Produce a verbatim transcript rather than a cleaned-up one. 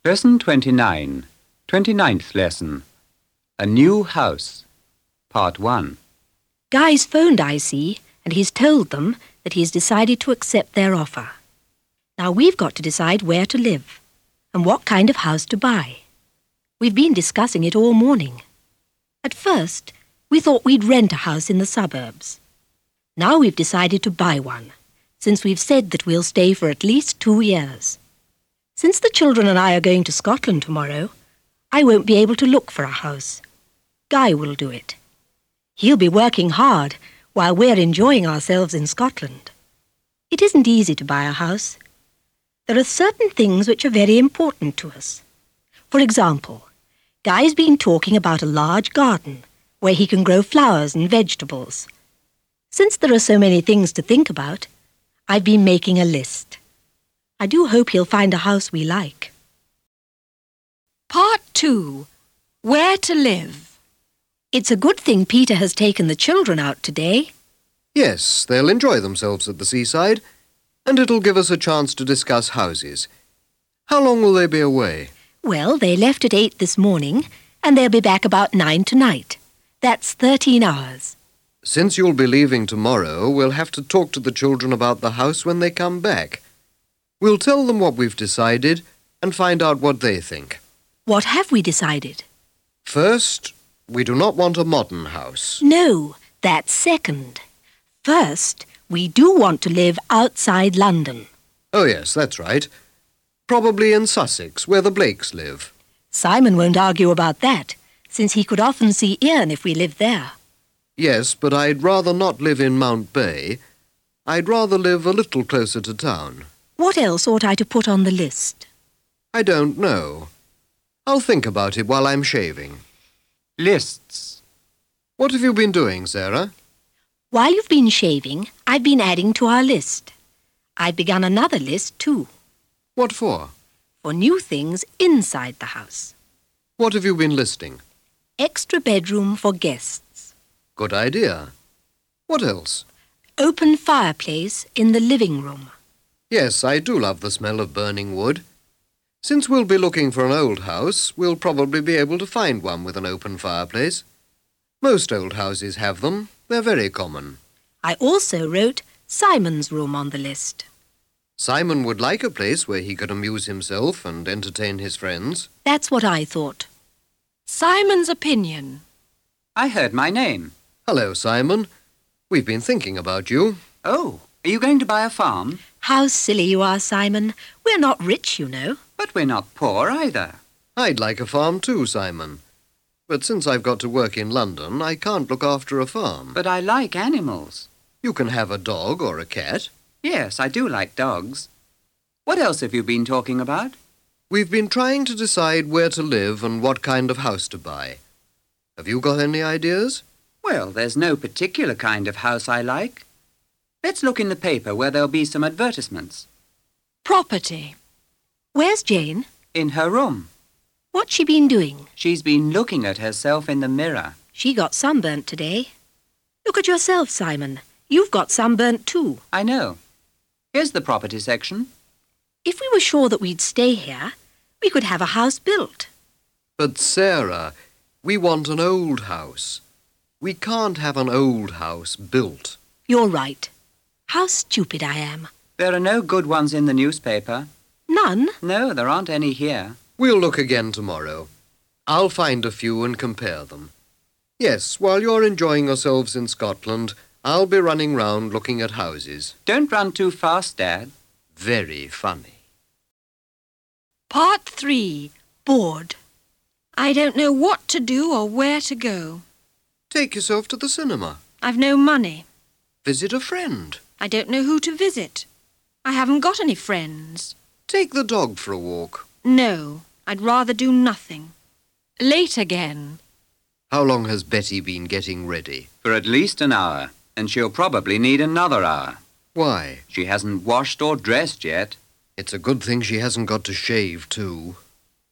Lesson twenty-nine, twenty-ninth lesson. A New House, Part one. Guy's phoned I C and he's told them that he's decided to accept their offer. Now we've got to decide where to live and what kind of house to buy. We've been discussing it all morning. At first, we thought we'd rent a house in the suburbs. Now we've decided to buy one, since we've said that we'll stay for at least two years. Since the children and I are going to Scotland tomorrow, I won't be able to look for a house. Guy will do it. He'll be working hard while we're enjoying ourselves in Scotland. It isn't easy to buy a house. There are certain things which are very important to us. For example, Guy's been talking about a large garden where he can grow flowers and vegetables. Since there are so many things to think about, I've been making a list. I do hope he'll find a house we like. Part two. Where to live. It's a good thing Peter has taken the children out today. Yes, they'll enjoy themselves at the seaside, and it'll give us a chance to discuss houses. How long will they be away? Well, they left at eight this morning, and they'll be back about nine tonight. That's thirteen hours. Since you'll be leaving tomorrow, we'll have to talk to the children about the house when they come back. We'll tell them what we've decided and find out what they think. What have we decided? First, we do not want a modern house. No, that's second. First, we do want to live outside London. Oh yes, that's right. Probably in Sussex, where the Blakes live. Simon won't argue about that, since he could often see Ian if we lived there. Yes, but I'd rather not live in Mount Bay. I'd rather live a little closer to town. What else ought I to put on the list? I don't know. I'll think about it while I'm shaving. Lists. What have you been doing, Sarah? While you've been shaving, I've been adding to our list. I've begun another list too, What for? for new things inside the house. What have you been listing? Extra bedroom for guests. Good idea. What else? Open fireplace in the living room. Yes, I do love the smell of burning wood. Since we'll be looking for an old house, we'll probably be able to find one with an open fireplace. Most old houses have them. They're very common. I also wrote Simon's room on the list. Simon would like a place where he could amuse himself and entertain his friends. That's what I thought. Simon's opinion. I heard my name. Hello, Simon. We've been thinking about you. Oh, are you going to buy a farm? How silly you are, Simon. We're not rich, you know. But we're not poor either. I'd like a farm too, Simon. But since I've got to work in London, I can't look after a farm. But I like animals. You can have a dog or a cat. Yes, I do like dogs. What else have you been talking about? We've been trying to decide where to live and what kind of house to buy. Have you got any ideas? Well, there's no particular kind of house I like. Let's look in the paper where there'll be some advertisements. Property. Where's Jane? In her room. What's she been doing? She's been looking at herself in the mirror. She got sunburnt today. Look at yourself, Simon. You've got sunburnt too. I know. Here's the property section. If we were sure that we'd stay here, we could have a house built. But Sarah, we want an old house. We can't have an old house built. You're right. How stupid I am. There are no good ones in the newspaper. None? No, there aren't any here. We'll look again tomorrow. I'll find a few and compare them. Yes, while you're enjoying yourselves in Scotland, I'll be running round looking at houses. Don't run too fast, Dad. Very funny. Part three. Bored. I don't know what to do or where to go. Take yourself to the cinema. I've no money. Visit a friend. I don't know who to visit. I haven't got any friends. Take the dog for a walk. No, I'd rather do nothing. Late again. How long has Betty been getting ready? For at least an hour, and she'll probably need another hour. Why? She hasn't washed or dressed yet. It's a good thing she hasn't got to shave, too.